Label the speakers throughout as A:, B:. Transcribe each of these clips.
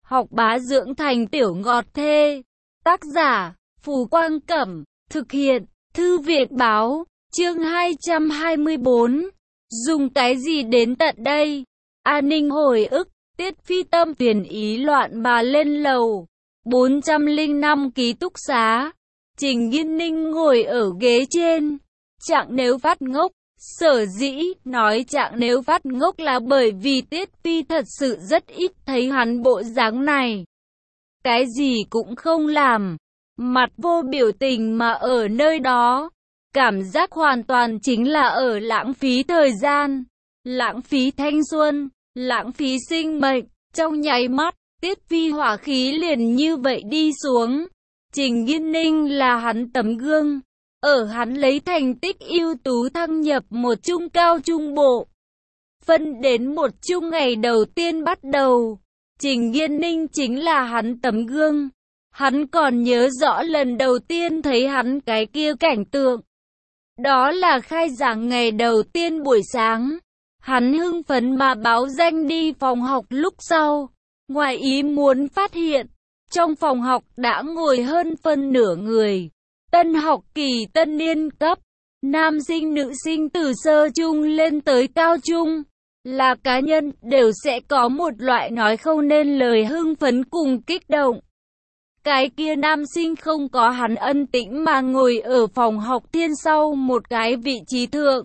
A: học bá dưỡng thành tiểu ngọt thê. Tác giả, Phù Quang Cẩm, thực hiện, Thư viện Báo, chương 224. Dùng cái gì đến tận đây? An Ninh hồi ức, Tiết Phi tâm phiền ý loạn mà lên lầu 405 ký túc xá. Trình Nghiên Ninh ngồi ở ghế trên. Trạng nếu phát ngốc. Sở dĩ nói trạng nếu phát ngốc là bởi vì Tiết Phi thật sự rất ít thấy hắn bộ dáng này. Cái gì cũng không làm, mặt vô biểu tình mà ở nơi đó. Cảm giác hoàn toàn chính là ở lãng phí thời gian, lãng phí thanh xuân, lãng phí sinh mệnh. Trong nháy mắt, Tiết Phi hỏa khí liền như vậy đi xuống. Trình Nghiên Ninh là hắn tấm gương. Ở hắn lấy thành tích ưu tú thăng nhập một trung cao trung bộ. Phân đến một trung ngày đầu tiên bắt đầu. Trình Nghiên Ninh chính là hắn tấm gương. Hắn còn nhớ rõ lần đầu tiên thấy hắn cái kia cảnh tượng. Đó là khai giảng ngày đầu tiên buổi sáng. Hắn hưng phấn mà báo danh đi phòng học lúc sau. Ngoài ý muốn phát hiện, trong phòng học đã ngồi hơn phân nửa người. Tân học kỳ tân niên cấp, nam sinh nữ sinh từ sơ trung lên tới cao trung, là cá nhân đều sẽ có một loại nói không nên lời hưng phấn cùng kích động. Cái kia nam sinh không có hắn ân tĩnh mà ngồi ở phòng học thiên sau một cái vị trí thượng.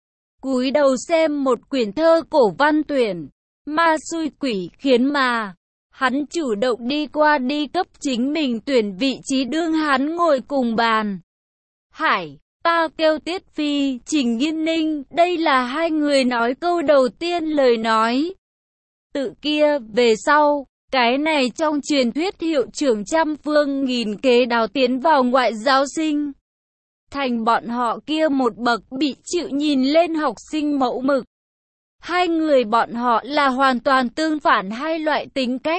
A: Cúi đầu xem một quyển thơ cổ văn tuyển, ma xui quỷ khiến mà. Hắn chủ động đi qua đi cấp chính mình tuyển vị trí đương hắn ngồi cùng bàn. Hải, ta kêu Tiết Phi, Trình Nghiên Ninh, đây là hai người nói câu đầu tiên lời nói. Tự kia, về sau, cái này trong truyền thuyết hiệu trưởng trăm phương nghìn kế đào tiến vào ngoại giáo sinh. Thành bọn họ kia một bậc bị chịu nhìn lên học sinh mẫu mực. Hai người bọn họ là hoàn toàn tương phản hai loại tính cách.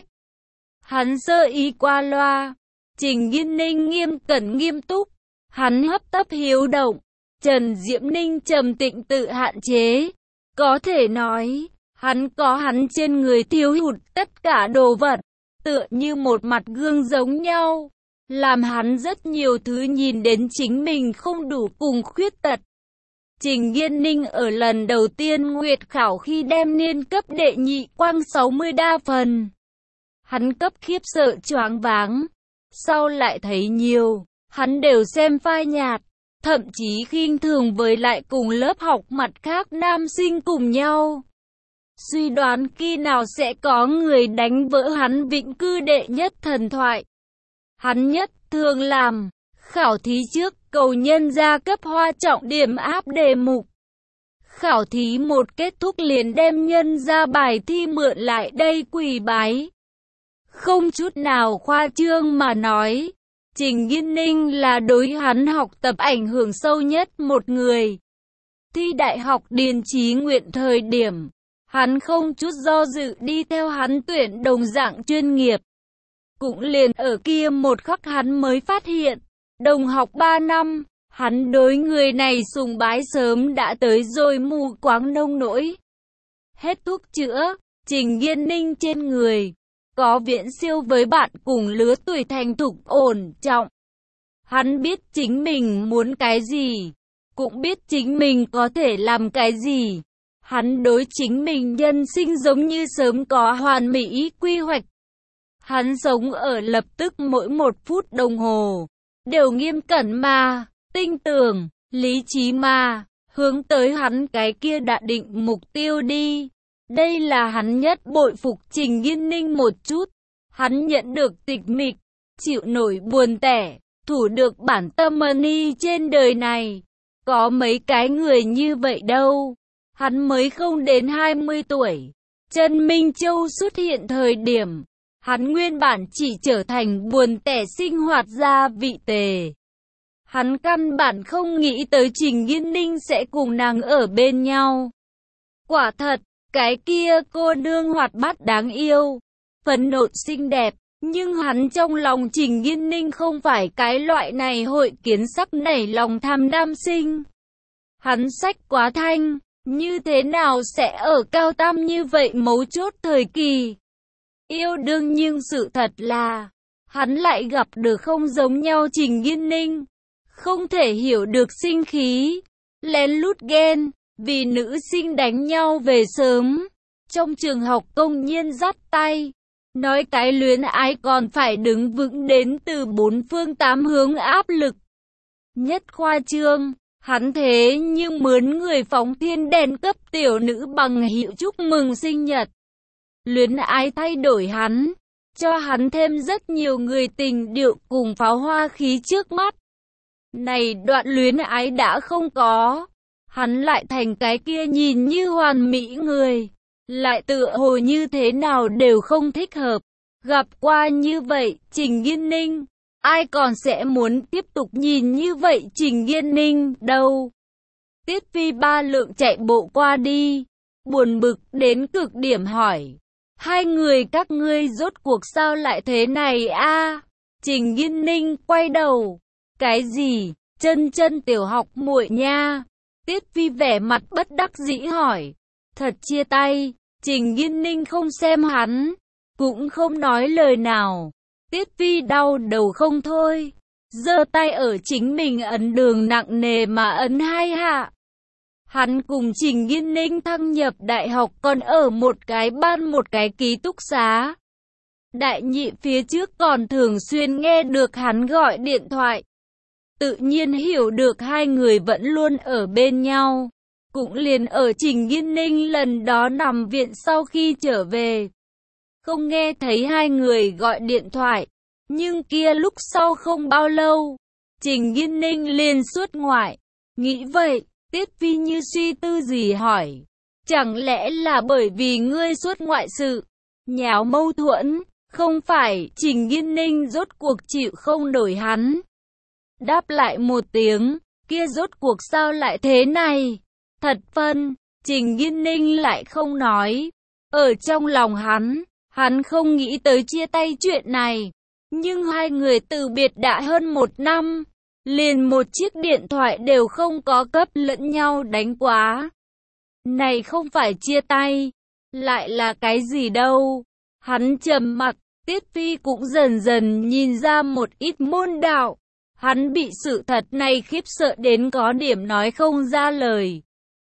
A: Hắn sơ ý qua loa, Trình Nghiên Ninh nghiêm cẩn nghiêm túc, hắn hấp tấp hiếu động, Trần Diễm Ninh trầm tĩnh tự hạn chế. Có thể nói, hắn có hắn trên người thiếu hụt tất cả đồ vật, tựa như một mặt gương giống nhau, làm hắn rất nhiều thứ nhìn đến chính mình không đủ cùng khuyết tật. Trình Nghiên Ninh ở lần đầu tiên nguyệt khảo khi đem niên cấp đệ nhị quang 60 đa phần. Hắn cấp khiếp sợ choáng váng, sau lại thấy nhiều, hắn đều xem phai nhạt, thậm chí khinh thường với lại cùng lớp học mặt khác nam sinh cùng nhau. Suy đoán khi nào sẽ có người đánh vỡ hắn vĩnh cư đệ nhất thần thoại. Hắn nhất thường làm, khảo thí trước cầu nhân gia cấp hoa trọng điểm áp đề mục. Khảo thí một kết thúc liền đem nhân gia bài thi mượn lại đây quỳ bái. Không chút nào khoa trương mà nói, Trình Nghiên Ninh là đối hắn học tập ảnh hưởng sâu nhất một người. Thi đại học điền chí nguyện thời điểm, hắn không chút do dự đi theo hắn tuyển đồng dạng chuyên nghiệp. Cũng liền ở kia một khắc hắn mới phát hiện, đồng học 3 năm, hắn đối người này sùng bái sớm đã tới rồi mù quáng nông nỗi. Hết thuốc chữa, Trình Nghiên Ninh trên người có viễn siêu với bạn cùng lứa tuổi thành thục ổn trọng. Hắn biết chính mình muốn cái gì, cũng biết chính mình có thể làm cái gì. Hắn đối chính mình nhân sinh giống như sớm có hoàn mỹ quy hoạch. Hắn sống ở lập tức mỗi một phút đồng hồ, đều nghiêm cẩn mà, tinh tường, lý trí mà, hướng tới hắn cái kia đã định mục tiêu đi. Đây là hắn nhất bội phục Trình Nghiên Ninh một chút. Hắn nhận được tịch mịch, chịu nổi buồn tẻ, thủ được bản tâm money trên đời này. Có mấy cái người như vậy đâu. Hắn mới không đến 20 tuổi. Trần Minh Châu xuất hiện thời điểm, hắn nguyên bản chỉ trở thành buồn tẻ sinh hoạt gia vị tề. Hắn căn bản không nghĩ tới Trình Nghiên Ninh sẽ cùng nàng ở bên nhau. Quả thật, cái kia cô nương hoạt bát đáng yêu, phấn nộn xinh đẹp, nhưng hắn trong lòng Trình Nghiên Ninh không phải cái loại này hội kiến sắc nảy lòng tham nam sinh. Hắn sách quá thanh, như thế nào sẽ ở cao tam như vậy mấu chốt thời kỳ. yêu đương, nhưng sự thật là hắn lại gặp được không giống nhau Trình Nghiên Ninh. Không thể hiểu được sinh khí, lén lút ghen, vì nữ sinh đánh nhau về sớm. Trong trường học công nhiên dắt tay, nói cái luyến ái còn phải đứng vững đến từ bốn phương tám hướng áp lực. Nhất khoa trương, hắn thế nhưng mướn người phóng thiên đèn cấp tiểu nữ bằng hiệu chúc mừng sinh nhật. Luyến ái thay đổi hắn, cho hắn thêm rất nhiều người tình điệu cùng pháo hoa khí trước mắt. Này đoạn luyến ái đã không có, hắn lại thành cái kia nhìn như hoàn mỹ người, lại tựa hồ như thế nào đều không thích hợp. Gặp qua như vậy Trình Nghiên Ninh, ai còn sẽ muốn tiếp tục nhìn như vậy Trình Nghiên Ninh đâu. Tiết Phi ba lượng chạy bộ qua đi, buồn bực đến cực điểm hỏi, hai người các ngươi rốt cuộc sao lại thế này a? Trình Nghiên Ninh quay đầu, cái gì, chân tiểu học muội nha. Tiết Phi vẻ mặt bất đắc dĩ hỏi, thật chia tay. Trình Nghiên Ninh không xem hắn, cũng không nói lời nào. Tiết Phi đau đầu không thôi, giơ tay ở chính mình ấn đường nặng nề mà ấn 2 hạ. Hắn cùng Trình Nghiên Ninh thăng nhập đại học còn ở một cái ban một cái ký túc xá. Đại nhị phía trước còn thường xuyên nghe được hắn gọi điện thoại. Tự nhiên hiểu được hai người vẫn luôn ở bên nhau. Cũng liền ở Trình Nghiên Ninh lần đó nằm viện sau khi trở về, không nghe thấy hai người gọi điện thoại. Nhưng kia lúc sau không bao lâu, Trình Nghiên Ninh liền xuất ngoại. Nghĩ vậy, Tiết Phi như suy tư gì hỏi, chẳng lẽ là bởi vì ngươi xuất ngoại sự nháo mâu thuẫn? Không phải. Trình Nghiên Ninh rốt cuộc chịu không nổi hắn, đáp lại một tiếng, kia rốt cuộc sao lại thế này? Thật phân. Trình Nghiên Ninh lại không nói. Ở trong lòng hắn không nghĩ tới chia tay chuyện này. Nhưng hai người từ biệt đã hơn 1 năm, liền một chiếc điện thoại đều không có cấp lẫn nhau đánh quá. Này không phải chia tay, lại là cái gì đâu? Hắn trầm mặc. Tiết Phi cũng dần dần nhìn ra một ít môn đạo. Hắn bị sự thật này khiếp sợ đến có điểm nói không ra lời.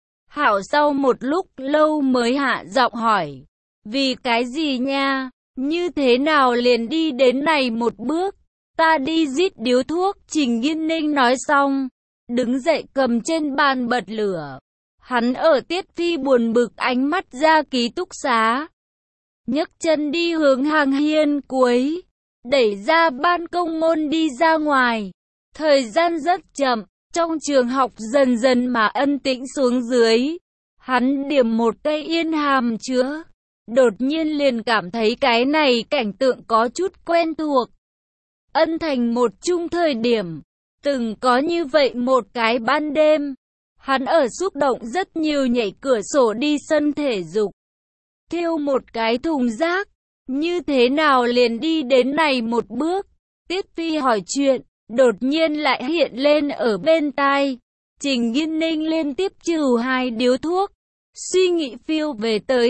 A: Hảo sau một lúc lâu mới hạ giọng hỏi, vì cái gì nha? Như thế nào liền đi đến này một bước? Ta đi rít điếu thuốc. Trình Nghiên Ninh nói xong, đứng dậy cầm trên bàn bật lửa. Hắn ở Tiết Phi buồn bực ánh mắt ra ký túc xá, nhấc chân đi hướng hàng hiên cuối, đẩy ra ban công môn đi ra ngoài. Thời gian rất chậm, trong trường học dần dần mà ân tĩnh xuống dưới. Hắn điểm một cây yên hàm chứa, đột nhiên liền cảm thấy cái này cảnh tượng có chút quen thuộc. Ân Thành một chung thời điểm, từng có như vậy một cái ban đêm, hắn ở xúc động rất nhiều nhảy cửa sổ đi sân thể dục, thiêu một cái thùng rác. Như thế nào liền đi đến này một bước? Tiết Phi hỏi chuyện, đột nhiên lại hiện lên ở bên tai. Trình Nghiên Ninh liên tiếp trừ 2 điếu thuốc, suy nghĩ phiêu về tới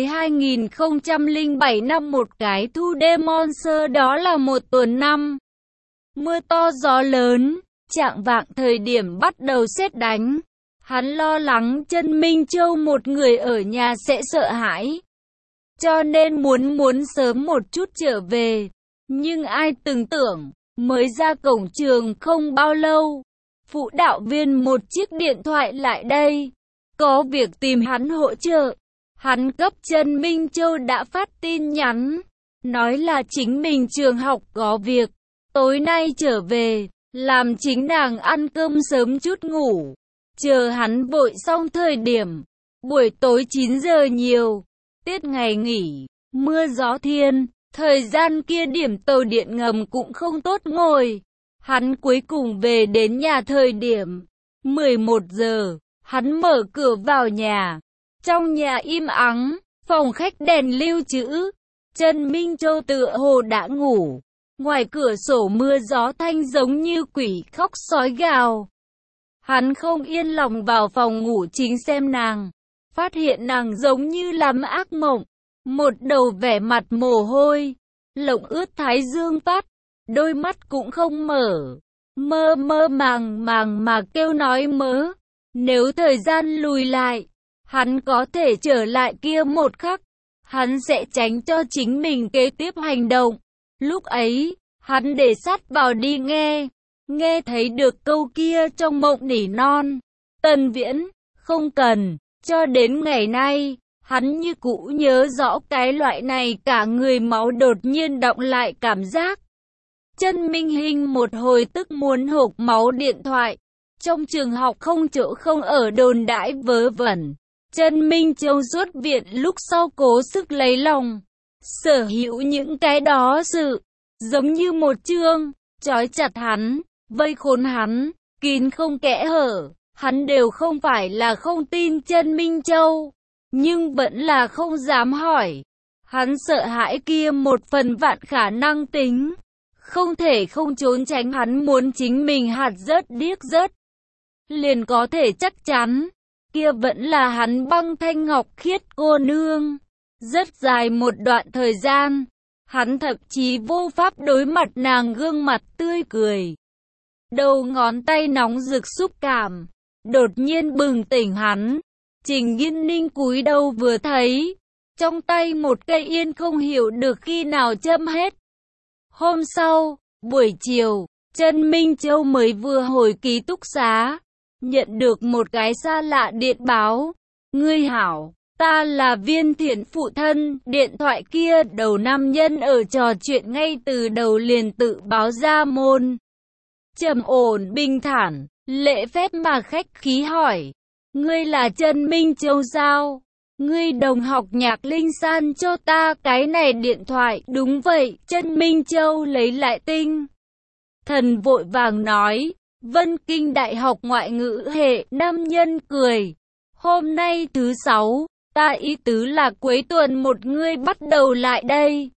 A: 2007 năm một cái thu đêm Monster, đó là một tuần năm. Mưa to gió lớn, chạng vạng thời điểm bắt đầu sét đánh. Hắn lo lắng Chân Minh Châu một người ở nhà sẽ sợ hãi, cho nên muốn sớm một chút trở về. Nhưng ai từng tưởng, mới ra cổng trường không bao lâu, phụ đạo viên một chiếc điện thoại lại đây, có việc tìm hắn hỗ trợ. Hắn cấp Chân Minh Châu đã phát tin nhắn, nói là chính mình trường học có việc, tối nay trở về, làm chính nàng ăn cơm sớm chút ngủ. Chờ hắn vội xong thời điểm, buổi tối 9 giờ nhiều, tiết ngày nghỉ, mưa gió thiên, thời gian kia điểm tàu điện ngầm cũng không tốt ngồi. Hắn cuối cùng về đến nhà thời điểm 11 giờ, hắn mở cửa vào nhà. Trong nhà im ắng, phòng khách đèn lưu trữ. Chân Minh Châu tựa hồ đã ngủ. Ngoài cửa sổ mưa gió thanh giống như quỷ khóc sói gào. Hắn không yên lòng vào phòng ngủ chính xem nàng, phát hiện nàng giống như làm ác mộng. một đầu vẻ mặt mồ hôi, lộng ướt thái dương phát, đôi mắt cũng không mở, mơ mơ màng màng mà kêu nói mớ. Nếu thời gian lùi lại, hắn có thể trở lại kia một khắc, hắn sẽ tránh cho chính mình kế tiếp hành động. Lúc ấy, hắn để sát vào đi nghe thấy được câu kia trong mộng nỉ non. Tần Viễn, không cần, cho đến ngày nay, hắn như cũ nhớ rõ cái loại này cả người máu đột nhiên đọng lại cảm giác. Chân Minh Hinh một hồi tức muốn hộc máu điện thoại. Trong trường học không chỗ không ở đồn đãi vớ vẩn. Chân Minh Châu xuất viện lúc sau cố sức lấy lòng. Sở hữu những cái đó sự, giống như một chương, trói chặt hắn, vây khốn hắn, kín không kẽ hở. Hắn đều không phải là không tin Chân Minh Châu, nhưng vẫn là không dám hỏi. Hắn sợ hãi kia một phần vạn khả năng tính. Không thể không trốn tránh, hắn muốn chính mình hạt rớt điếc rớt. Liền có thể chắc chắn, kia vẫn là hắn Băng Thanh Ngọc Khiết cô nương. Rất dài một đoạn thời gian, hắn thậm chí vô pháp đối mặt nàng gương mặt tươi cười. Đầu ngón tay nóng rực xúc cảm, đột nhiên bừng tỉnh hắn. Trình Nghiên Ninh cúi đầu vừa thấy, trong tay một cây yên không hiểu được khi nào châm hết. Hôm sau, buổi chiều, Chân Minh Châu mới vừa hồi ký túc xá, nhận được một cái xa lạ điện báo. Ngươi hảo, ta là Viên Thiển phụ thân. Điện thoại kia đầu nam nhân ở trò chuyện ngay từ đầu liền tự báo ra môn. Trầm ổn bình thản, lễ phép mà khách khí hỏi. Ngươi là Chân Minh Châu sao? Ngươi đồng học Nhạc Linh San cho ta cái này điện thoại. Đúng vậy, Chân Minh Châu lấy lại tinh thần vội vàng nói. Vân Kinh Đại học Ngoại ngữ hệ. Nam nhân cười. Hôm nay thứ 6, ta ý tứ là cuối tuần một ngươi bắt đầu lại đây.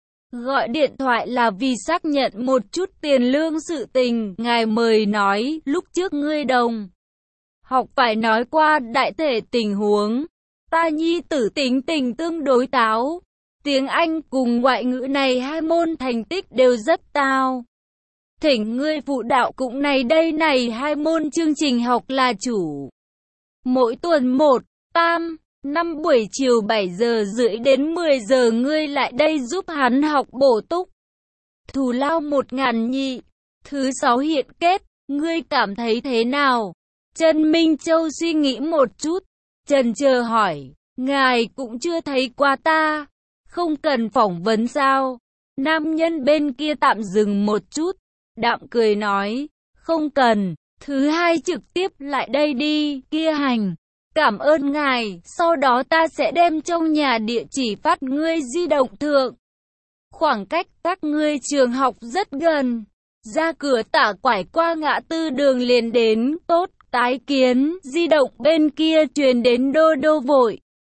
A: Gọi điện thoại là vì xác nhận một chút tiền lương sự tình. Ngài mời nói, lúc trước ngươi đồng học phải nói qua đại thể tình huống. Ta nhi tử tính tình tương đối táo. Tiếng Anh cùng ngoại ngữ này hai môn thành tích đều rất cao. Thỉnh ngươi phụ đạo cũng này đây này hai môn chương trình học là chủ. Mỗi tuần 1, 3, 5 buổi chiều 7 giờ rưỡi đến 10 giờ ngươi lại đây giúp hắn học bổ túc. Thù lao 1.000 nhị. Thứ 6 hiện kết, ngươi cảm thấy thế nào? Chân Minh Châu suy nghĩ một chút, chần chờ hỏi, ngài cũng chưa thấy qua ta, không cần phỏng vấn sao? Nam nhân bên kia tạm dừng một chút, đạm cười nói, không cần, thứ 2 trực tiếp lại đây đi, kia hành. Cảm ơn ngài, sau đó ta sẽ đem trong nhà địa chỉ phát ngươi di động thượng. Khoảng cách các ngươi trường học rất gần, ra cửa tả quải qua ngã tư đường liền đến, tốt, tái kiến. Di động bên kia truyền đến đô đô vội.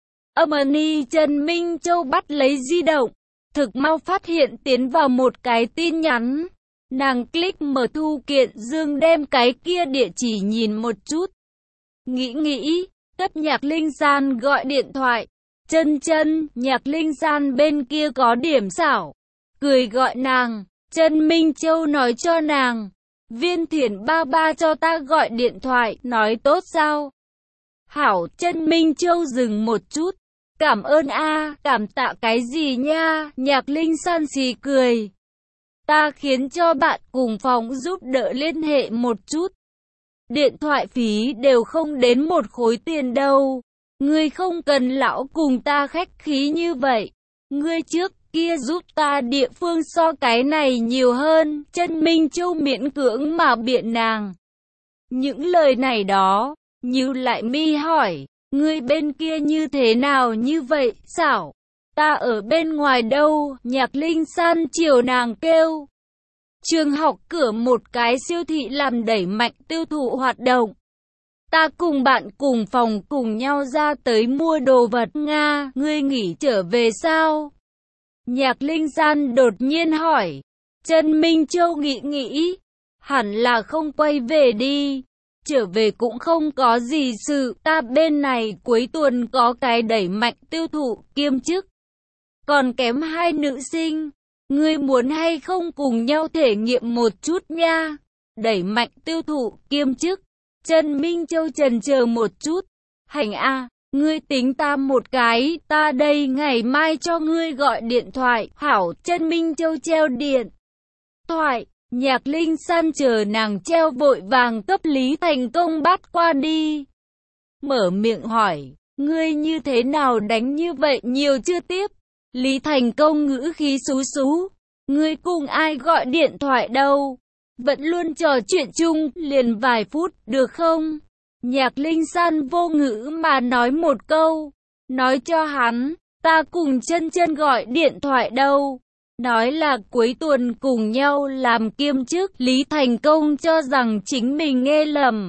A: Amani Trần Minh Châu bắt lấy di động, thực mau phát hiện tiến vào một cái tin nhắn. Nàng click mở thư kiện dương đem cái kia địa chỉ nhìn một chút. Nghĩ, cấp Nhạc Linh San gọi điện thoại. Chân, Nhạc Linh San bên kia có điểm xảo. Cười gọi nàng, Trần Minh Châu nói cho nàng. Viên Thiển ba ba cho ta gọi điện thoại, nói tốt sao? Hảo, Trần Minh Châu dừng một chút. Cảm ơn a, cảm tạ cái gì nha? Nhạc Linh San xì cười. Ta khiến cho bạn cùng phòng giúp đỡ liên hệ một chút. Điện thoại phí đều không đến một khối tiền đâu. Ngươi không cần lão cùng ta khách khí như vậy. Ngươi trước kia giúp ta địa phương so cái này nhiều hơn. Chân Minh Châu miễn cưỡng mà biện nàng. Những lời này đó, Như Lại Mi hỏi, ngươi bên kia như thế nào như vậy, xảo? Ta ở bên ngoài đâu? Nhạc Linh San chiều nàng kêu. Trường học cửa một cái siêu thị làm đẩy mạnh tiêu thụ hoạt động. Ta cùng bạn cùng phòng cùng nhau ra tới mua đồ vật. Nga, ngươi nghỉ trở về sao? Nhạc Linh San đột nhiên hỏi. Trần Minh Châu nghĩ, hẳn là không quay về đi. Trở về cũng không có gì sự. Ta bên này cuối tuần có cái đẩy mạnh tiêu thụ kiêm chức. còn kém hai nữ sinh. Ngươi muốn hay không cùng nhau thể nghiệm một chút nha? Đẩy mạnh tiêu thụ kiêm chức. Trần Minh Châu chần chờ một chút. Hành a, ngươi tính ta một cái, ta đây ngày mai cho ngươi gọi điện thoại. Hảo. Trần Minh Châu treo điện thoại. Nhạc Linh San chờ nàng treo vội vàng cấp Lý Thành Công bắt qua đi. Mở miệng hỏi, ngươi như thế nào đánh như vậy nhiều chưa tiếp? Lý Thành Công ngữ khí xú xú. Ngươi cùng ai gọi điện thoại đâu? Vẫn luôn trò chuyện chung, liền vài phút, được không? Nhạc Linh San vô ngữ mà nói một câu. Nói cho hắn, ta cùng Chân Chân gọi điện thoại đâu. Nói là cuối tuần cùng nhau làm kiêm chức. Lý Thành Công cho rằng chính mình nghe lầm.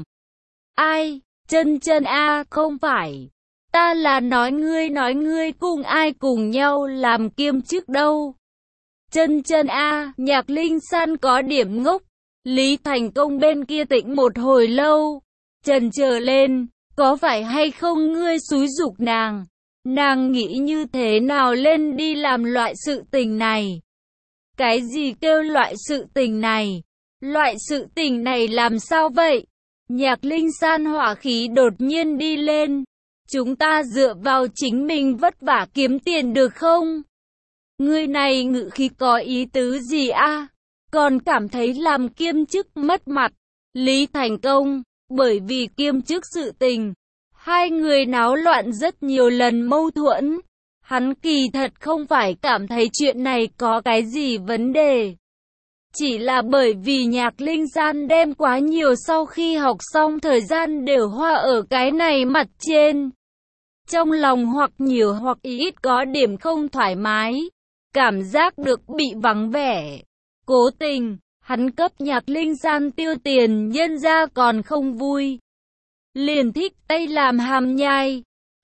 A: Ai? Chân Chân a, không phải. Ta là nói ngươi cùng ai cùng nhau làm kiêm chức đâu. Chân Chân a, Nhạc Linh San có điểm ngốc. Lý Thành Công bên kia tĩnh một hồi lâu, chần chờ lên, có phải hay không ngươi xúi giục nàng? Nàng nghĩ như thế nào lên đi làm loại sự tình này? Cái gì kêu loại sự tình này? Loại sự tình này làm sao vậy? Nhạc Linh San hỏa khí đột nhiên đi lên. Chúng ta dựa vào chính mình vất vả kiếm tiền được không? Ngươi này ngữ khí có ý tứ gì a? Còn cảm thấy làm kiêm chức mất mặt. Lý Thành Công, bởi vì kiêm chức sự tình, hai người náo loạn rất nhiều lần mâu thuẫn. Hắn kỳ thật không phải cảm thấy chuyện này có cái gì vấn đề. Chỉ là bởi vì Nhạc Linh San đem quá nhiều sau khi học xong thời gian đều hoa ở cái này mặt trên. Trong lòng hoặc nhiều hoặc ít có điểm không thoải mái, cảm giác được bị vắng vẻ. Cố tình, hắn cấp Nhạc Linh San tiêu tiền nhân ra còn không vui. Liền thích tay làm hàm nhai.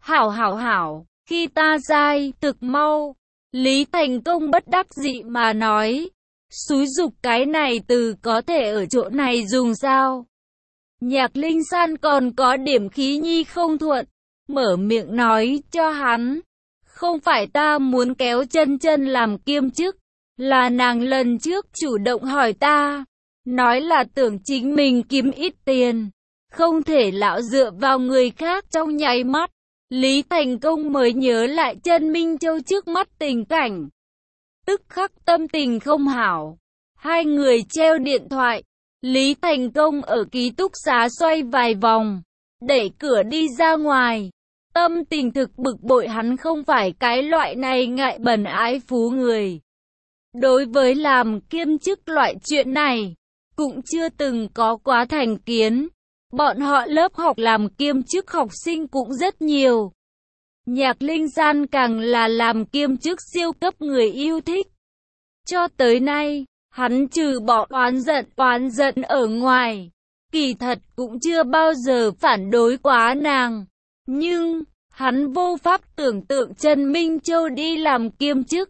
A: Hảo, khi ta dai, thực mau. Lý Thành Công bất đắc dĩ mà nói. Xúi giục cái này từ có thể ở chỗ này dùng sao? Nhạc Linh San còn có điểm khí nhi không thuận. Mở miệng nói cho hắn. Không phải ta muốn kéo Chân Chân làm kiêm chức. Là nàng lần trước chủ động hỏi ta. Nói là tưởng chính mình kiếm ít tiền. Không thể lão dựa vào người khác trong nháy mắt. Lý Thành Công mới nhớ lại Trần Minh Châu trước mắt tình cảnh. Tức khắc tâm tình không hảo. Hai người treo điện thoại. Lý Thành Công ở ký túc xá xoay vài vòng. Đẩy cửa đi ra ngoài. Tâm tình thực bực bội, hắn không phải cái loại này ngại bẩn ái phú người. Đối với làm kiêm chức loại chuyện này, cũng chưa từng có quá thành kiến. Bọn họ lớp học làm kiêm chức học sinh cũng rất nhiều. Nhạc Linh San càng là làm kiêm chức siêu cấp người yêu thích. Cho tới nay, hắn trừ bỏ oán giận ở ngoài, kỳ thật cũng chưa bao giờ phản đối quá nàng. Nhưng, hắn vô pháp tưởng tượng Trần Minh Châu đi làm kiêm chức.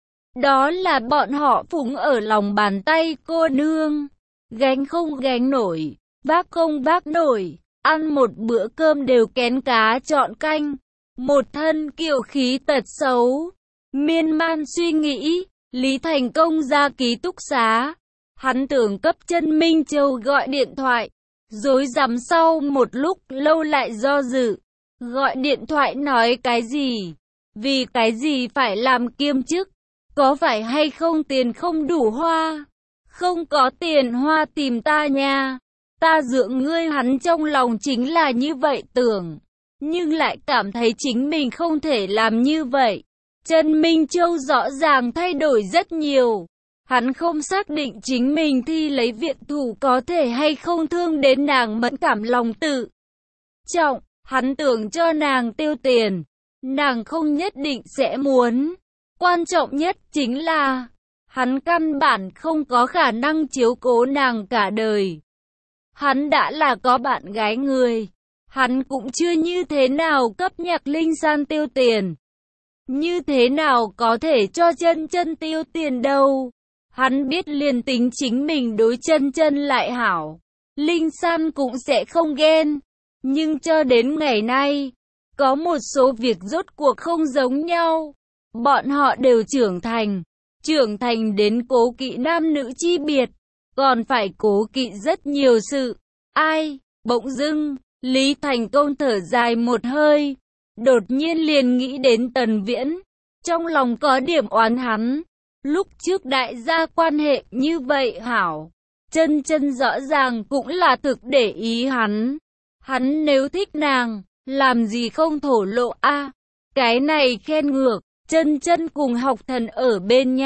A: Đó là bọn họ phụng ở lòng bàn tay cô nương. Gánh không gánh nổi, vác không vác nổi, ăn một bữa cơm đều kén cá chọn canh. Một thân kiều khí tật xấu. Miên man suy nghĩ, Lý Thành Công ra ký túc xá. Hắn tưởng cấp Trần Minh Châu gọi điện thoại. Rối rắm sau một lúc lâu lại do dự. Gọi điện thoại nói cái gì? Vì cái gì phải làm kiêm chức? Có phải hay không tiền không đủ hoa? Không có tiền hoa tìm ta nha. Ta dưỡng ngươi, hắn trong lòng chính là như vậy tưởng. Nhưng lại cảm thấy chính mình không thể làm như vậy. Trần Minh Châu rõ ràng thay đổi rất nhiều. Hắn không xác định chính mình thi lấy viện thủ có thể hay không thương đến nàng mẫn cảm lòng tự trọng. Hắn tưởng cho nàng tiêu tiền, nàng không nhất định sẽ muốn. Quan trọng nhất chính là, hắn căn bản không có khả năng chiếu cố nàng cả đời. Hắn đã là có bạn gái người, hắn cũng chưa như thế nào cấp Nhạc Linh San tiêu tiền. Như thế nào có thể cho Chân Chân tiêu tiền đâu. Hắn biết liền tính chính mình đối Chân Chân lại hảo, Linh San cũng sẽ không ghen. Nhưng cho đến ngày nay, có một số việc rốt cuộc không giống nhau. Bọn họ đều trưởng thành đến cố kỵ nam nữ chi biệt, còn phải cố kỵ rất nhiều sự. Ai, bỗng dưng, Lý Thành Công thở dài một hơi, đột nhiên liền nghĩ đến Tần Viễn, trong lòng có điểm oán hắn. Lúc trước đại gia quan hệ như vậy hảo, Chân Chân rõ ràng cũng là thực để ý hắn. Hắn nếu thích nàng, làm gì không thổ lộ a? Cái này khen ngược, Chân Chân cùng Học Thần ở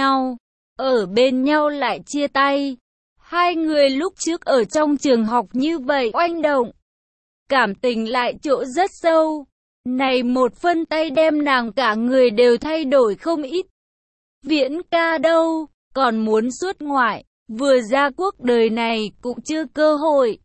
A: bên nhau lại chia tay. Hai người lúc trước ở trong trường học như vậy oanh động, cảm tình lại chỗ rất sâu. Này một phân tay đem nàng cả người đều thay đổi không ít. Viễn ca đâu, còn muốn xuất ngoại, vừa ra quốc đời này cũng chưa cơ hội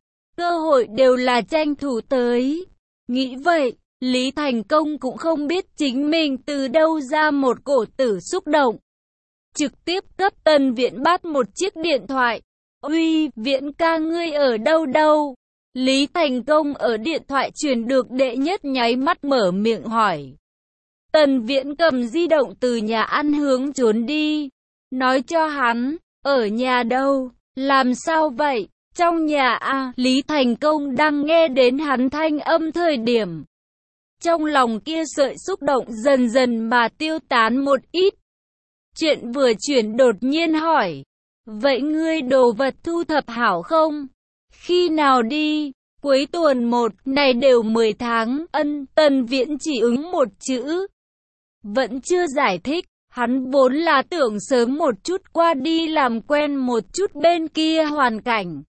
A: đều là tranh thủ tới. Nghĩ vậy, Lý Thành Công cũng không biết chính mình từ đâu ra một cổ tử xúc động. Trực tiếp cấp Tần Viễn bắt một chiếc điện thoại. Uy, Viễn ca ngươi ở đâu? Lý Thành Công ở điện thoại truyền được đệ nhất nháy mắt mở miệng hỏi. Tần Viễn cầm di động từ nhà ăn hướng trốn đi. Nói cho hắn, ở nhà đâu, làm sao vậy, trong nhà à? Lý Thành Công đang nghe đến hắn thanh âm thời điểm, trong lòng kia sợi xúc động dần dần mà tiêu tán một ít. Chuyện vừa chuyển đột nhiên hỏi, vậy ngươi đồ vật thu thập hảo không? Khi nào đi? Cuối tuần 1, này đều 10 tháng, Tần Viễn chỉ ứng một chữ. Vẫn chưa giải thích, hắn vốn là tưởng sớm một chút qua đi làm quen một chút bên kia hoàn cảnh.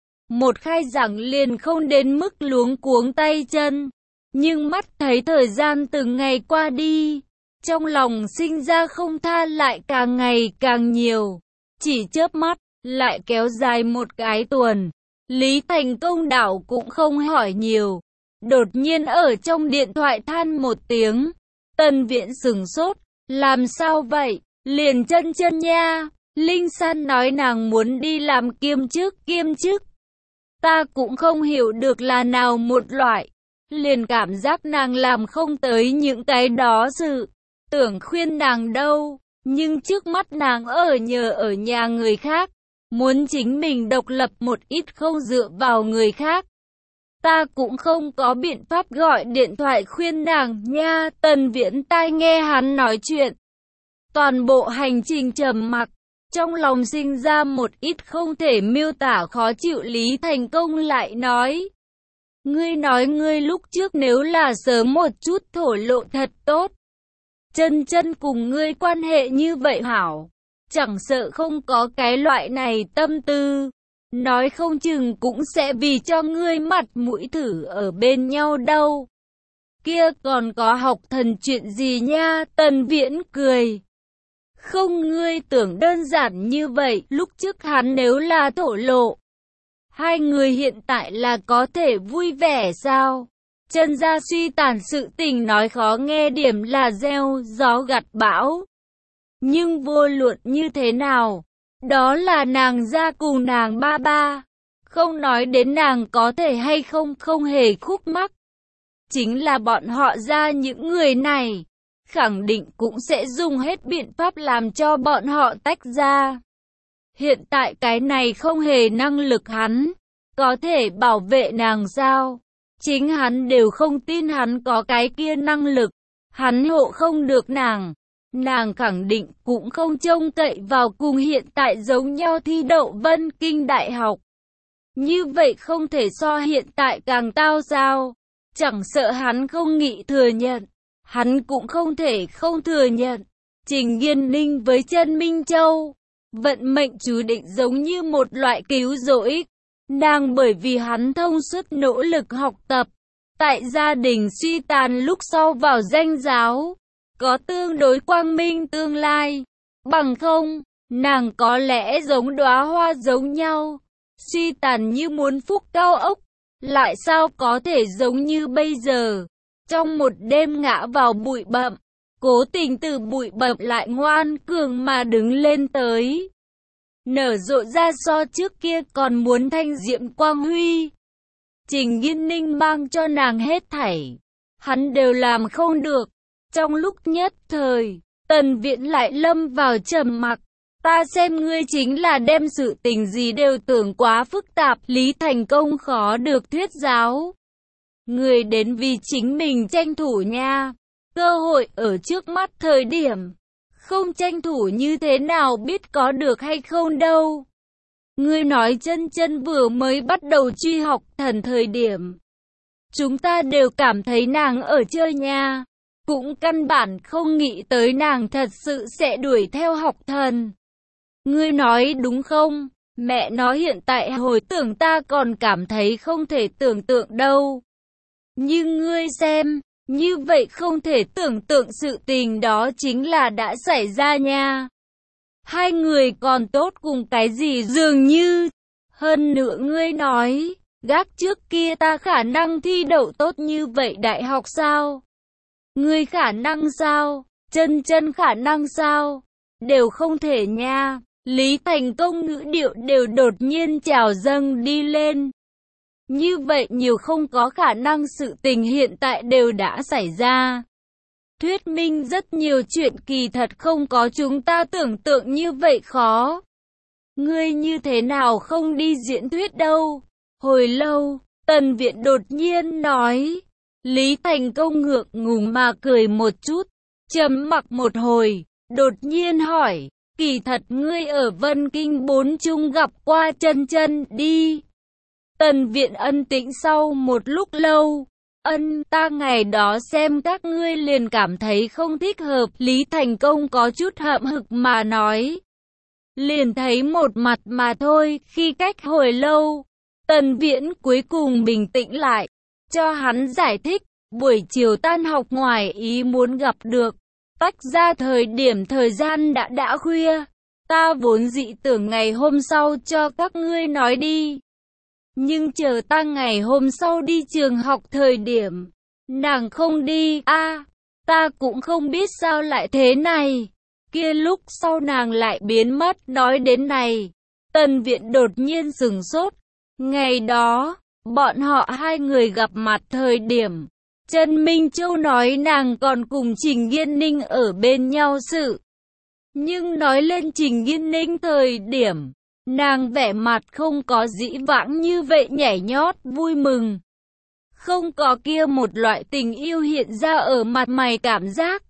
A: Một khai giảng liền không đến mức luống cuống tay chân. Nhưng mắt thấy thời gian từng ngày qua đi, trong lòng sinh ra không tha lại càng ngày càng nhiều. Chỉ chớp mắt, lại kéo dài một cái tuần. Lý Thành Công đảo cũng không hỏi nhiều. Đột nhiên ở trong điện thoại than một tiếng. Tần Viễn sửng sốt. Làm sao vậy? Liền Chân Chân nha. Linh San nói nàng muốn đi làm kiêm chức. Ta cũng không hiểu được là nào một loại. Liền cảm giác nàng làm không tới những cái đó sự. Tưởng khuyên nàng đâu. Nhưng trước mắt nàng ở nhà người khác. Muốn chính mình độc lập một ít không dựa vào người khác. Ta cũng không có biện pháp gọi điện thoại khuyên nàng nha. Tần Viễn tai nghe hắn nói chuyện. Toàn bộ hành trình trầm mặc. Trong lòng sinh ra một ít không thể miêu tả khó chịu. Lý Thành Công lại nói. Ngươi nói ngươi lúc trước nếu là sớm một chút thổ lộ thật tốt. Chân Chân cùng ngươi quan hệ như vậy hảo. Chẳng sợ không có cái loại này tâm tư. Nói không chừng cũng sẽ vì cho ngươi mặt mũi thử ở bên nhau đâu. Kia còn có Học Thần chuyện gì nha? Tần Viễn cười. Không, ngươi tưởng đơn giản như vậy. Lúc trước hắn nếu là thổ lộ, hai người hiện tại là có thể vui vẻ sao? Chân gia suy tàn sự tình nói khó nghe điểm là gieo gió gặt bão. Nhưng vô luận như thế nào, đó là nàng gia cùng nàng ba ba. Không nói đến nàng có thể hay không hề khúc mắc. Chính là bọn họ ra những người này, khẳng định cũng sẽ dùng hết biện pháp làm cho bọn họ tách ra. Hiện tại cái này không hề năng lực hắn, có thể bảo vệ nàng sao? Chính hắn đều không tin hắn có cái kia năng lực. Hắn hộ không được nàng. Nàng khẳng định cũng không trông cậy vào cùng hiện tại giống nhau thi đậu Vân Kinh Đại học. Như vậy không thể so hiện tại càng cao sao? Chẳng sợ hắn không nghĩ thừa nhận. Hắn cũng không thể không thừa nhận. Trình Nghiên Ninh với Chân Minh Châu, vận mệnh chú định giống như một loại cứu rỗi. Nàng bởi vì hắn thông suốt nỗ lực học tập, tại gia đình suy tàn lúc sau vào danh giáo, có tương đối quang minh tương lai. Bằng không, nàng có lẽ giống đóa hoa giống nhau, suy tàn như muốn phúc cao ốc, lại sao có thể giống như bây giờ, trong một đêm ngã vào bụi bặm, cố tình từ bụi bặm lại ngoan cường mà đứng lên tới. Nở rộ ra so trước kia còn muốn thanh diệm quang huy. Trình Nghiên Ninh mang cho nàng hết thảy, hắn đều làm không được. Trong lúc nhất thời, Tần Viễn lại lâm vào trầm mặc. Ta xem ngươi chính là đem sự tình gì đều tưởng quá phức tạp, Lý Thành Công khó được thuyết giáo. Ngươi đến vì chính mình tranh thủ nha. Cơ hội ở trước mắt thời điểm. Không tranh thủ như thế nào biết có được hay không đâu. Ngươi nói chân chân vừa mới bắt đầu truy học thần thời điểm. Chúng ta đều cảm thấy nàng ở chơi nha. Cũng căn bản không nghĩ tới nàng thật sự sẽ đuổi theo học thần. Ngươi nói đúng không? Mẹ nói hiện tại hồi tưởng ta còn cảm thấy không thể tưởng tượng đâu. Nhưng ngươi xem, như vậy không thể tưởng tượng sự tình đó chính là đã xảy ra nha. Hai người còn tốt cùng cái gì dường như. Hơn nữa ngươi nói, gác trước kia ta khả năng thi đậu tốt như vậy đại học sao? Ngươi khả năng sao? Chân chân khả năng sao? Đều không thể nha. Lý Thành Công ngữ điệu đều đột nhiên trào dâng đi lên. Như vậy nhiều không có khả năng sự tình hiện tại đều đã xảy ra. Thuyết minh rất nhiều chuyện kỳ thật không có chúng ta tưởng tượng như vậy khó. Ngươi như thế nào không đi diễn thuyết đâu? Hồi lâu, Tần Viễn đột nhiên nói. Lý Thành Công ngượng ngùng mà cười một chút, trầm mặc một hồi, đột nhiên hỏi, kỳ thật ngươi ở Vân Kinh 4 Trung gặp qua chân chân đi. Tần Viễn ân tĩnh sau một lúc lâu, ta ngày đó xem các ngươi liền cảm thấy không thích hợp. Lý Thành Công có chút hậm hực mà nói. Liền thấy một mặt mà thôi. Khi cách hồi lâu, Tần Viễn cuối cùng bình tĩnh lại, cho hắn giải thích. Buổi chiều tan học ngoài ý muốn gặp được, tách ra thời gian đã khuya. Ta vốn dị tưởng ngày hôm sau cho các ngươi nói đi. Nhưng chờ ta ngày hôm sau đi trường học thời điểm, nàng không đi. Ta cũng không biết sao lại thế này. Kia lúc sau nàng lại biến mất. Nói đến này, Tần Viễn đột nhiên sửng sốt. Ngày đó, bọn họ hai người gặp mặt thời điểm, Trần Minh Châu nói nàng còn cùng Trình Nghiên Ninh ở bên nhau sự. Nhưng nói lên Trình Nghiên Ninh thời điểm, nàng vẻ mặt không có dĩ vãng như vậy nhảy nhót, vui mừng. Không có kia một loại tình yêu hiện ra ở mặt mày cảm giác.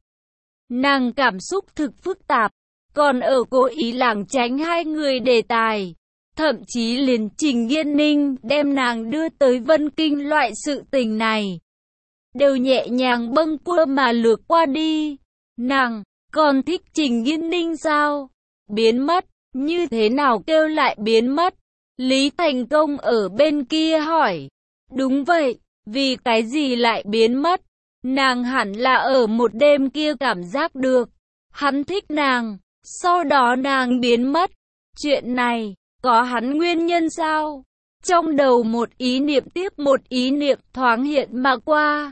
A: Nàng cảm xúc thực phức tạp, còn ở cố ý lảng tránh hai người đề tài. Thậm chí liền Trình Nghiên Ninh đem nàng đưa tới Vân Kinh loại sự tình này, đều nhẹ nhàng bâng quơ mà lược qua đi. Nàng còn thích Trình Nghiên Ninh sao? Biến mất, như thế nào kêu lại biến mất? Lý Thành Công ở bên kia hỏi. Đúng vậy, vì cái gì lại biến mất? Nàng hẳn là ở một đêm kia cảm giác được hắn thích nàng, sau đó nàng biến mất. Chuyện này có hắn nguyên nhân sao? Trong đầu một ý niệm tiếp một ý niệm thoáng hiện mà qua.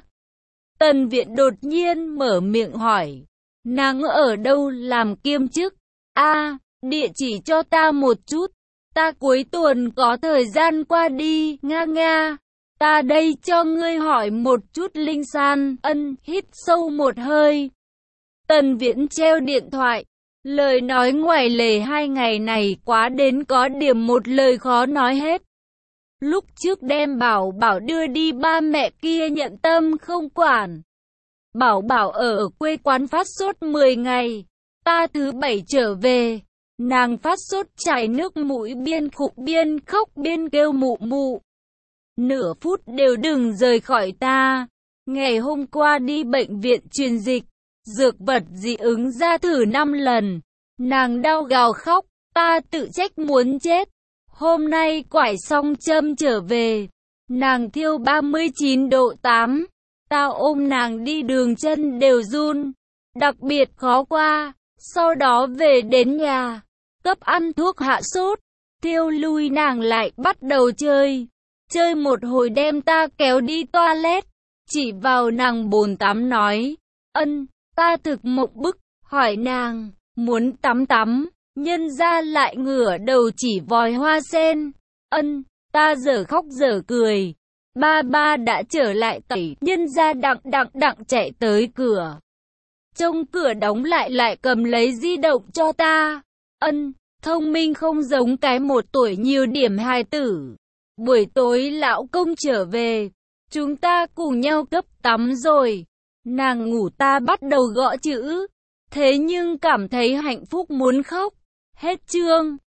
A: Tần Viễn đột nhiên mở miệng hỏi. Nàng ở đâu làm kiêm chức? Địa chỉ cho ta một chút. Ta cuối tuần có thời gian qua đi. Nga. Ta đây cho ngươi hỏi một chút Linh San. Hít sâu một hơi. Tần Viễn treo điện thoại. Lời nói ngoài lề 2 ngày này quá đến có điểm một lời khó nói hết. Lúc trước đem Bảo Bảo đưa đi ba mẹ kia nhận tâm không quản. Bảo Bảo ở quê quán phát sốt 10 ngày. Ta thứ 7 trở về. Nàng phát sốt chảy nước mũi biên khục biên khóc biên kêu mụ mụ. Nửa phút đều đừng rời khỏi ta. Ngày hôm qua đi bệnh viện truyền dịch. Dược vật dị ứng ra thử 5 lần. Nàng đau gào khóc. Ta tự trách muốn chết. Hôm nay quải xong châm trở về. Nàng thiêu 39 độ 8. Ta ôm nàng đi đường chân đều run. Đặc biệt khó qua. Sau đó về đến nhà. Cấp ăn thuốc hạ sốt. Thiêu lui nàng lại bắt đầu chơi. Chơi một hồi đem ta kéo đi toilet. Chỉ vào nàng bồn tắm nói. Ta thực mộng bức. Hỏi nàng. Muốn tắm. Nhân ra lại ngửa đầu chỉ vòi hoa sen. Ta dở khóc dở cười. Ba đã trở lại tẩy. Nhân ra đặng chạy tới cửa. trông cửa đóng lại cầm lấy di động cho ta. Thông minh không giống cái 1 tuổi nhiều điểm hài tử. Buổi tối lão công trở về, chúng ta cùng nhau cấp tắm rồi. Nàng ngủ ta bắt đầu gõ chữ. Thế nhưng cảm thấy hạnh phúc muốn khóc. Hết chương.